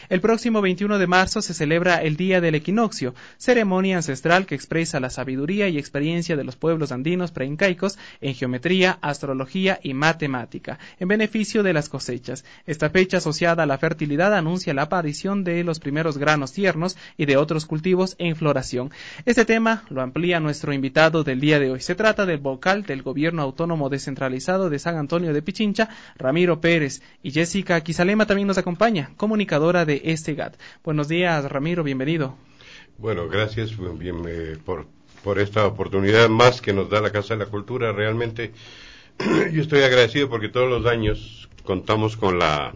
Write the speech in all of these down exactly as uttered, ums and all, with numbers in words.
El próximo veintiuno de marzo se celebra el Día del Equinoccio, ceremonia ancestral que expresa la sabiduría y experiencia de los pueblos andinos preincaicos en geometría, astrología y matemática, en beneficio de las cosechas. Esta fecha asociada a la fertilidad anuncia la aparición de los primeros granos tiernos y de otros cultivos en floración. Este tema lo amplía nuestro invitado del día de hoy. Se trata del vocal del Gobierno Autónomo Descentralizado de San Antonio de Pichincha, Ramiro Pérez, y Jessica Quizalema también nos acompaña, comunicadora de este G A T. Buenos días, Ramiro, bienvenido. Bueno, gracias bien, eh, por, por esta oportunidad más que nos da la Casa de la Cultura. Realmente yo estoy agradecido porque todos los años contamos con la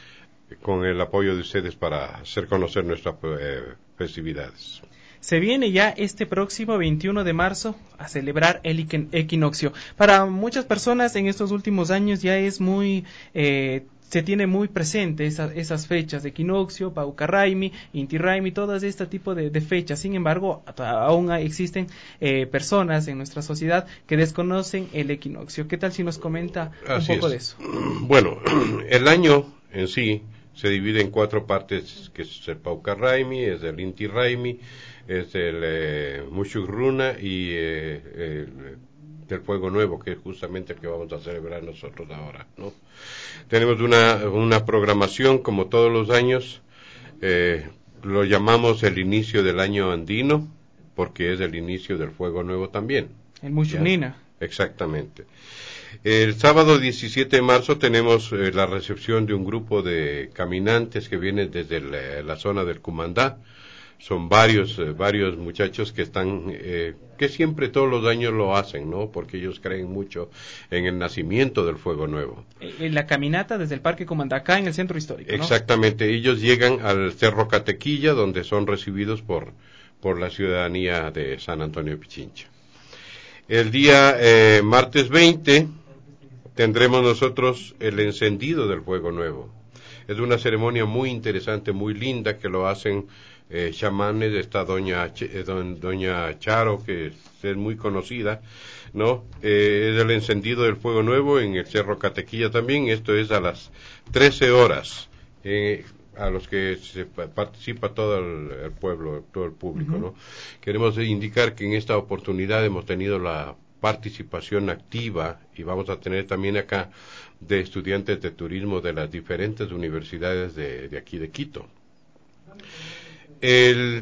con el apoyo de ustedes para hacer conocer nuestras eh, festividades. Se viene ya este próximo veintiuno de marzo a celebrar el equinoccio. Para muchas personas en estos últimos años ya es muy, eh, se tiene muy presente esa, esas fechas de equinoccio, Paucarraimi, Inti Raymi, todas este tipo de, de fechas. Sin embargo, aún existen eh, personas en nuestra sociedad que desconocen el equinoccio. ¿Qué tal si nos comenta Así un poco es. de eso? Bueno, el año en sí se divide en cuatro partes, que es el Paucarraimi, es el Inti Raymi, es el eh, Mushuk-Runa y eh, el, el Fuego Nuevo, que es justamente el que vamos a celebrar nosotros ahora, ¿no? Tenemos una, una programación como todos los años, eh, lo llamamos el inicio del año andino, porque es el inicio del Fuego Nuevo también. El Mushuk-Nina. Exactamente. El sábado diecisiete de marzo tenemos eh, la recepción de un grupo de caminantes que vienen desde la, la zona del Cumandá. Son varios, eh, varios muchachos que están, eh, que siempre todos los años lo hacen, ¿no? Porque ellos creen mucho en el nacimiento del Fuego Nuevo. En la caminata desde el Parque Comandacá en el centro histórico, ¿no? Exactamente. Ellos llegan al Cerro Catequilla, donde son recibidos por, por la ciudadanía de San Antonio de Pichincha. El día eh, martes veinte tendremos nosotros el encendido del Fuego Nuevo. Es una ceremonia muy interesante, muy linda, que lo hacen eh, chamanes. Está doña, eh, don, doña Charo, que es muy conocida, ¿no? Eh, es el encendido del Fuego Nuevo en el Cerro Catequilla también. Esto es a las trece horas, eh, a los que se participa todo el, el pueblo, todo el público, uh-huh. ¿no? Queremos indicar que en esta oportunidad hemos tenido la participación activa y vamos a tener también acá de estudiantes de turismo de las diferentes universidades de, de aquí de Quito. El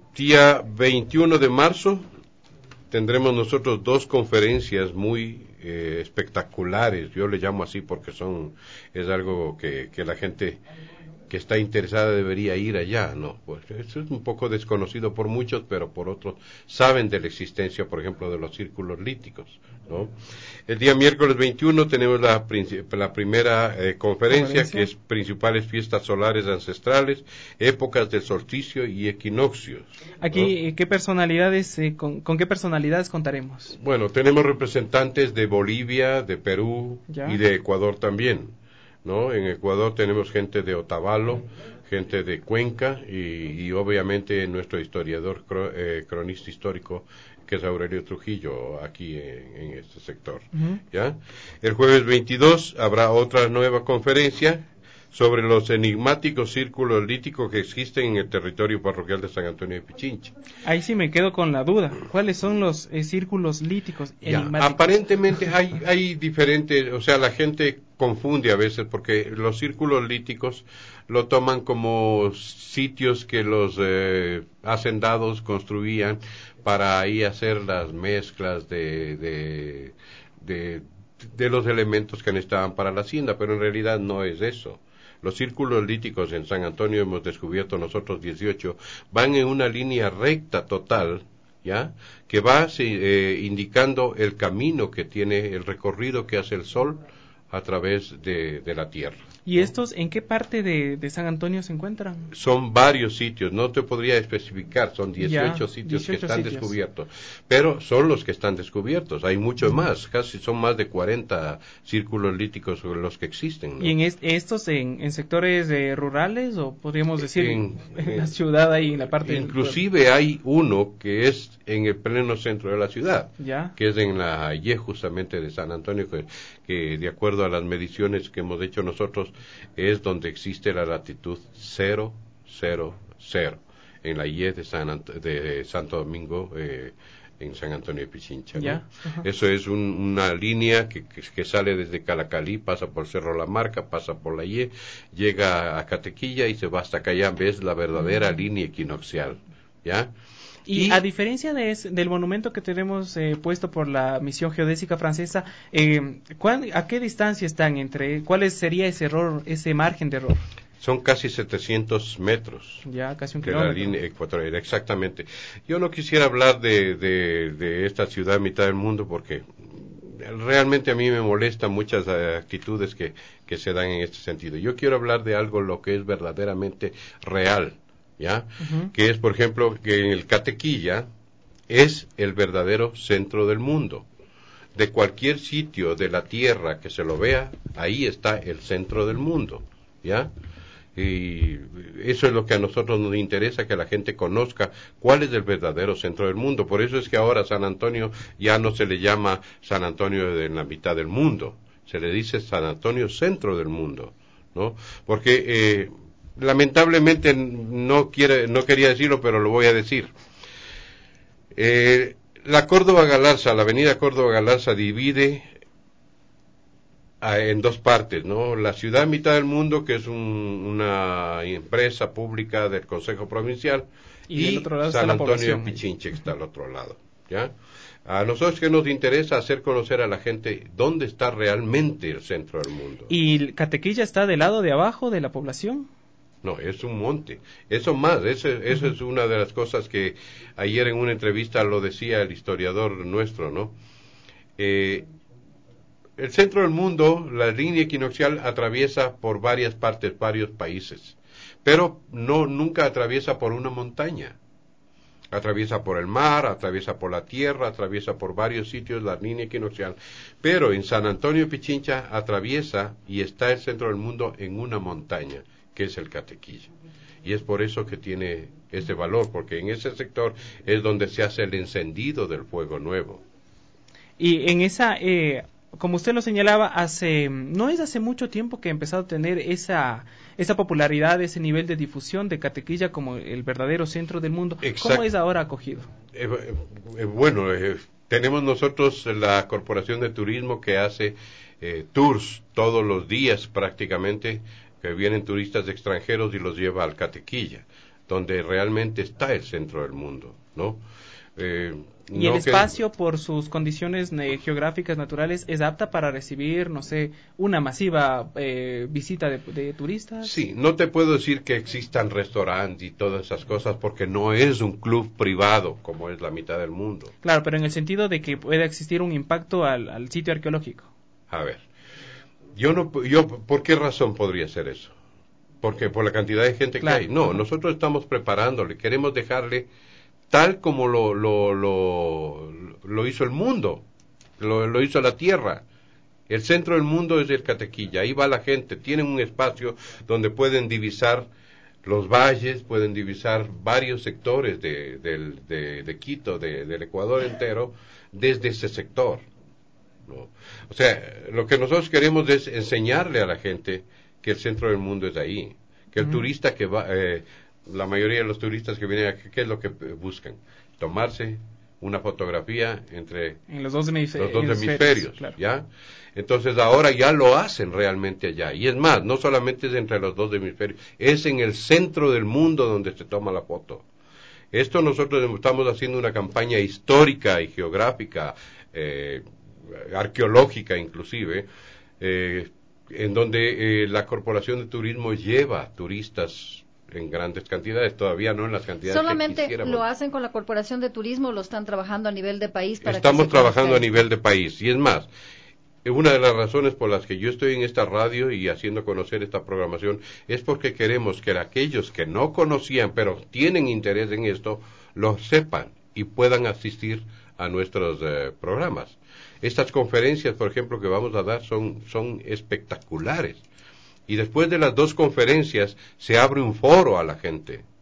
día veintiuno de marzo tendremos nosotros dos conferencias muy eh, espectaculares. Yo le llamo así porque son es algo que, que la gente que está interesada debería ir allá, ¿no? Pues eso es un poco desconocido por muchos, pero por otros saben de la existencia, por ejemplo, de los círculos líticos, ¿no? El día miércoles veintiuno tenemos la, la primera eh, conferencia, ¿conferencia? Que es principales fiestas solares ancestrales, épocas del solsticio y equinoccios, ¿no? Aquí, ¿qué personalidades, eh, con, con qué personalidades contaremos? Bueno, tenemos representantes de Bolivia, de Perú ¿ya? Y de Ecuador también, ¿no? En Ecuador tenemos gente de Otavalo, gente de Cuenca y, y obviamente nuestro historiador, eh, cronista histórico, que es Aurelio Trujillo, aquí en, en este sector. Uh-huh. ¿Ya? El jueves veintidós habrá otra nueva conferencia sobre los enigmáticos círculos líticos que existen en el territorio parroquial de San Antonio de Pichincha. Ahí sí me quedo con la duda. ¿Cuáles son los eh, círculos líticos enigmáticos? Ya, aparentemente hay, hay diferentes, o sea, la gente confunde a veces porque los círculos líticos lo toman como sitios que los eh, hacendados construían para ahí hacer las mezclas de, de, de, de los elementos que necesitaban para la hacienda, pero en realidad no es eso. Los círculos líticos en San Antonio hemos descubierto nosotros dieciocho, van en una línea recta total, ¿ya? Que va eh, indicando el camino que tiene, el recorrido que hace el sol a través de, de la tierra. ¿Y ¿no? estos en qué parte de, de San Antonio se encuentran? Son varios sitios, no te podría especificar, son dieciocho ya, sitios dieciocho que están sitios. descubiertos, pero son los que están descubiertos, hay muchos más, casi son más de cuarenta círculos líticos sobre los que existen, ¿no? ¿Y en est- estos en, en sectores eh, rurales o podríamos decir en, en la ciudad ahí en la parte inclusive del hay uno que es en el pleno centro de la ciudad, ¿ya? Que es en la Y justamente de San Antonio, que, que de acuerdo a las mediciones que hemos hecho nosotros es donde existe la latitud cero cero cero en la I E de, San Ant- de Santo Domingo, eh, en San Antonio de Pichincha, ¿no? Ya, ajá. Eso es un, una línea que, que, que sale desde Calacalí, pasa por Cerro La Marca, pasa por la I E, llega a Catequilla y se va hasta Cayambe. Es la verdadera mm. línea equinoccial, ¿ya? Y, y a diferencia de ese, del monumento que tenemos eh, puesto por la misión geodésica francesa, eh, ¿cuál, ¿a qué distancia están entre? ¿Cuál sería ese error, ese margen de error? Son casi setecientos metros. Ya, casi un de kilómetro. la línea ecuatorial, exactamente. Yo no quisiera hablar de, de, de esta ciudad mitad del mundo porque realmente a mí me molestan muchas uh, actitudes que, que se dan en este sentido. Yo quiero hablar de algo lo que es verdaderamente real, ¿ya? Uh-huh. Que es, por ejemplo, que en el Catequilla es el verdadero centro del mundo. De cualquier sitio de la tierra que se lo vea, ahí está el centro del mundo, ¿ya? Y eso es lo que a nosotros nos interesa, que la gente conozca cuál es el verdadero centro del mundo. Por eso es que ahora San Antonio ya no se le llama San Antonio de la mitad del mundo, se le dice San Antonio centro del mundo, ¿no? Porque eh, lamentablemente no quiere, no quería decirlo, pero lo voy a decir. Eh, la Córdoba Galarza, la avenida Córdoba Galarza divide en dos partes, ¿no? La ciudad mitad del mundo, que es un, una empresa pública del Consejo Provincial, y, y otro lado San Antonio de Pichincha, que está al otro lado, ¿ya? A nosotros que nos interesa hacer conocer a la gente dónde está realmente el centro del mundo. ¿Y Catequilla está del lado de abajo de la población? No, es un monte. Eso más, eso, eso uh-huh. es una de las cosas que ayer en una entrevista lo decía el historiador nuestro, ¿no? Eh, El centro del mundo, la línea equinoccial, atraviesa por varias partes, varios países, pero no nunca atraviesa por una montaña. Atraviesa por el mar, atraviesa por la tierra, atraviesa por varios sitios la línea equinoccial. Pero en San Antonio de Pichincha atraviesa y está el centro del mundo en una montaña, que es el Catequilla. Y es por eso que tiene ese valor, porque en ese sector es donde se hace el encendido del fuego nuevo. Y en esa... Eh... Como usted lo señalaba, hace no es hace mucho tiempo que ha empezado a tener esa esa popularidad, ese nivel de difusión de Catequilla como el verdadero centro del mundo. Exacto. ¿Cómo es ahora acogido? Eh, eh, bueno, eh, tenemos nosotros la Corporación de Turismo que hace eh, tours todos los días prácticamente, que vienen turistas extranjeros y los lleva al Catequilla, donde realmente está el centro del mundo, ¿no? Eh, ¿Y no el espacio, que... por sus condiciones eh, geográficas naturales, es apta para recibir, no sé, una masiva eh, visita de, de turistas? Sí, no te puedo decir que existan restaurantes y todas esas cosas porque no es un club privado como es la mitad del mundo. Claro, pero en el sentido de que pueda existir un impacto al, al sitio arqueológico. A ver, yo no, yo, ¿por qué razón podría ser eso? Porque por la cantidad de gente claro. que hay. No, uh-huh. nosotros estamos preparándole, queremos dejarle tal como lo, lo, lo, lo hizo el mundo, lo, lo hizo la tierra. El centro del mundo es el Catequilla, ahí va la gente, tienen un espacio donde pueden divisar los valles, pueden divisar varios sectores de, de, de, de Quito, de, del Ecuador entero, desde ese sector, ¿no? O sea, lo que nosotros queremos es enseñarle a la gente que el centro del mundo es ahí, que el uh-huh. turista que va... Eh, la mayoría de los turistas que vienen aquí, ¿qué es lo que buscan? Tomarse una fotografía entre en los dos, hemisfer- los dos hemisferios, hemisferios, claro. ¿ya? Entonces ahora ya lo hacen realmente allá. Y es más, no solamente es entre los dos hemisferios, es en el centro del mundo donde se toma la foto. Esto nosotros estamos haciendo una campaña histórica y geográfica, eh, arqueológica inclusive, eh, en donde eh, la Corporación de Turismo lleva turistas en grandes cantidades, todavía no en las cantidades ¿Solamente que quisiéramos. lo hacen con la Corporación de Turismo o lo están trabajando a nivel de país? Para Estamos que se trabajando a esto? nivel de país, y es más, una de las razones por las que yo estoy en esta radio y haciendo conocer esta programación es porque queremos que aquellos que no conocían, pero tienen interés en esto, lo sepan y puedan asistir a nuestros eh, programas. Estas conferencias, por ejemplo, que vamos a dar son, son espectaculares. Y después de las dos conferencias se abre un foro a la gente,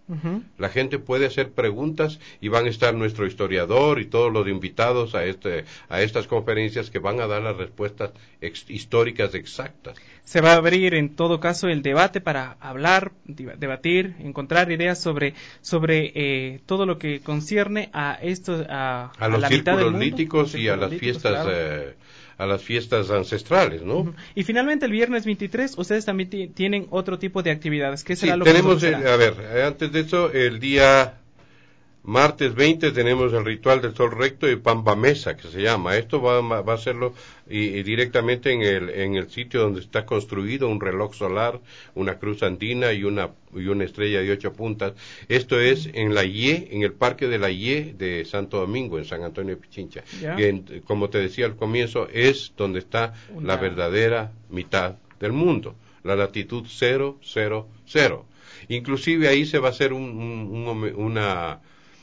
Uh-huh. La gente puede hacer preguntas y van a estar nuestro historiador y todos los invitados a este a estas conferencias que van a dar las respuestas ex- históricas exactas. Se va a abrir en todo caso el debate para hablar, debatir, encontrar ideas sobre sobre eh, todo lo que concierne a esto a, a los a la mitad del mundo, líticos y a las fiestas claro. eh, a las fiestas ancestrales, ¿no? Uh-huh. Y finalmente el viernes veintitrés ustedes también t- tienen otro tipo de actividades. ¿Qué será sí, lo tenemos que el, a ver, antes de eso, el día martes veinte tenemos el ritual del sol recto y Pamba Mesa, que se llama. Esto va, va a hacerlo y, y directamente en el en el sitio donde está construido un reloj solar, una cruz andina y una y una estrella de ocho puntas. Esto es en la I E, en el Parque de la I E de Santo Domingo, en San Antonio de Pichincha. Yeah. Que, en, como te decía al comienzo, es donde está una... la verdadera mitad del mundo, la latitud cero cero cero. Inclusive ahí se va a hacer un, un, un, una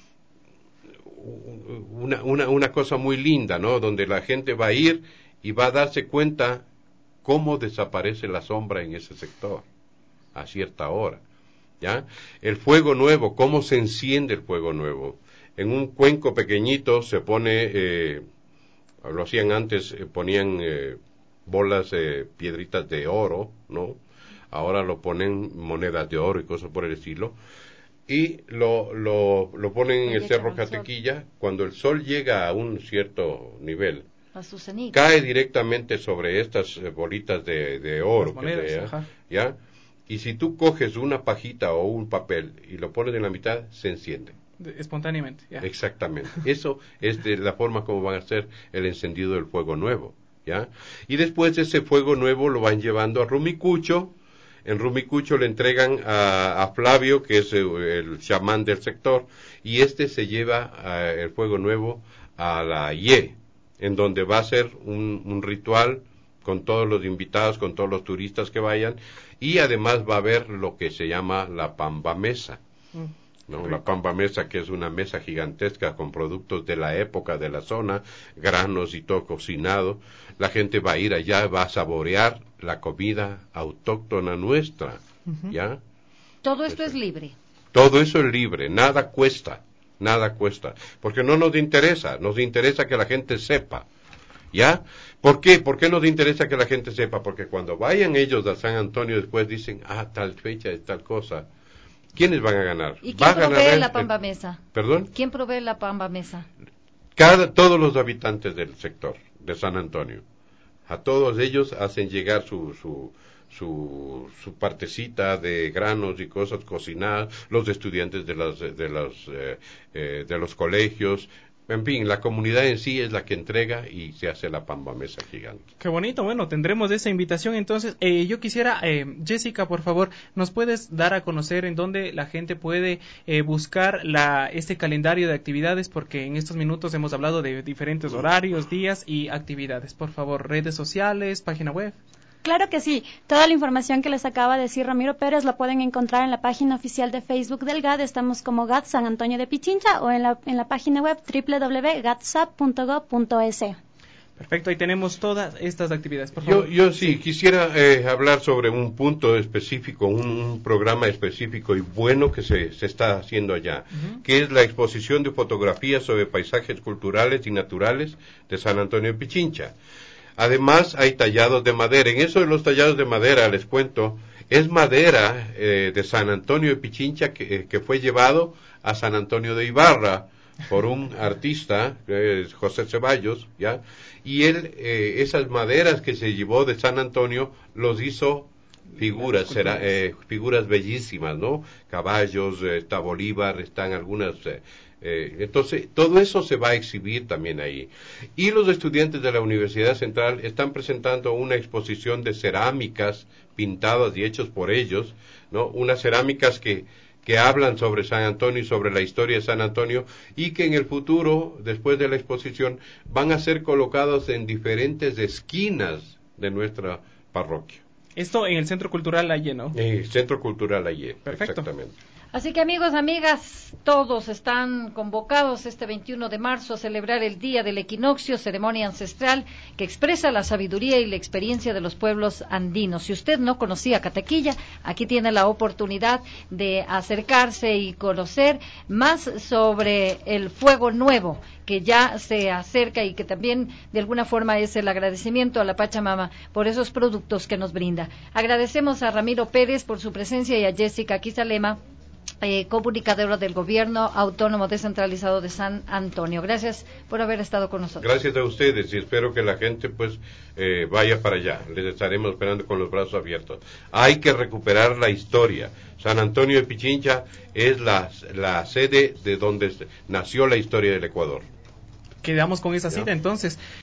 Una, una, una cosa muy linda, ¿no? Donde la gente va a ir y va a darse cuenta cómo desaparece la sombra en ese sector a cierta hora, ¿ya? El fuego nuevo, cómo se enciende el fuego nuevo. En un cuenco pequeñito se pone, eh, lo hacían antes, eh, ponían eh, bolas, eh, piedritas de oro, ¿no? Ahora lo ponen monedas de oro y cosas por el estilo. Y lo, lo, lo ponen en el Cerro Catequilla. Cuando el sol llega a un cierto nivel, a su cenit, cae directamente sobre estas bolitas de, de oro, monedas, que sea, ¿ya? Y si tú coges una pajita o un papel y lo pones en la mitad, se enciende. De, espontáneamente, ya. Exactamente. Eso es de la forma como van a hacer el encendido del fuego nuevo, ¿ya? Y después ese fuego nuevo lo van llevando a Rumicucho. En Rumicucho le entregan a, a Flavio, que es el, el chamán del sector, y este se lleva a, el fuego nuevo a la I E, en donde va a ser un, un ritual con todos los invitados, con todos los turistas que vayan, y además va a haber lo que se llama la Pamba Mesa. ¿No? La Pamba Mesa, que es una mesa gigantesca con productos de la época de la zona, granos y todo cocinado. La gente va a ir allá, va a saborear la comida autóctona nuestra, uh-huh. ¿ya? Todo esto es libre. Todo eso es libre, nada cuesta, nada cuesta, porque no nos interesa, nos interesa que la gente sepa, ¿ya? ¿Por qué? ¿Por qué nos interesa que la gente sepa? Porque cuando vayan ellos a San Antonio después dicen, ah, tal fecha es tal cosa. ¿Quiénes van a ganar? ¿Y quién Va provee ganar la el, Pamba Mesa? ¿Perdón? ¿Quién provee la Pamba Mesa? Cada, todos los habitantes del sector de San Antonio. A todos ellos hacen llegar su, su, su, su partecita de granos y cosas cocinadas, los estudiantes de, las, de, los, eh, eh, de los colegios. En fin, la comunidad en sí es la que entrega y se hace la Pamba Mesa gigante. Qué bonito, bueno, tendremos esa invitación entonces. Eh, yo quisiera, eh, Jessica, por favor, ¿nos puedes dar a conocer en dónde la gente puede eh, buscar la este calendario de actividades? Porque en estos minutos hemos hablado de diferentes horarios, días y actividades. Por favor, redes sociales, página web. Claro que sí. Toda la información que les acaba de decir Ramiro Pérez la pueden encontrar en la página oficial de Facebook del G A D. Estamos como G A D San Antonio de Pichincha o en la, en la página web doble u doble u doble u punto gatsap punto gob punto es. Perfecto, ahí tenemos todas estas actividades. Por favor. Yo, yo sí, sí. quisiera eh, hablar sobre un punto específico, un, un programa específico y bueno que se, se está haciendo allá, uh-huh. que es la exposición de fotografías sobre paisajes culturales y naturales de San Antonio de Pichincha. Además, hay tallados de madera. En eso de los tallados de madera, les cuento, es madera eh, de San Antonio de Pichincha que, eh, que fue llevado a San Antonio de Ibarra por un artista, eh, José Ceballos, ¿ya? Y él, eh, esas maderas que se llevó de San Antonio, los hizo figuras, será, eh, figuras bellísimas, ¿no? Caballos, eh, está Bolívar, están algunas... Eh, Eh, entonces, todo eso se va a exhibir también ahí. Y los estudiantes de la Universidad Central están presentando una exposición de cerámicas pintadas y hechos por ellos, ¿no? Unas cerámicas que, que hablan sobre San Antonio y sobre la historia de San Antonio y que en el futuro, después de la exposición, van a ser colocados en diferentes esquinas de nuestra parroquia. Esto en el Centro Cultural Aye, ¿no? En el Centro Cultural Aye, perfecto. Exactamente. Así que amigos, amigas, todos están convocados este veintiuno de marzo a celebrar el Día del Equinoccio, ceremonia ancestral que expresa la sabiduría y la experiencia de los pueblos andinos. Si usted no conocía Cataquilla, aquí tiene la oportunidad de acercarse y conocer más sobre el fuego nuevo que ya se acerca y que también de alguna forma es el agradecimiento a la Pachamama por esos productos que nos brinda. Agradecemos a Ramiro Pérez por su presencia y a Jessica Quizalema, Eh, comunicadora del Gobierno Autónomo Descentralizado de San Antonio. Gracias por haber estado con nosotros. Gracias a ustedes y espero que la gente pues eh, vaya para allá. Les estaremos esperando con los brazos abiertos. Hay que recuperar la historia. San Antonio de Pichincha es la, la sede de donde nació la historia del Ecuador. Quedamos con esa cita ¿Ya? entonces.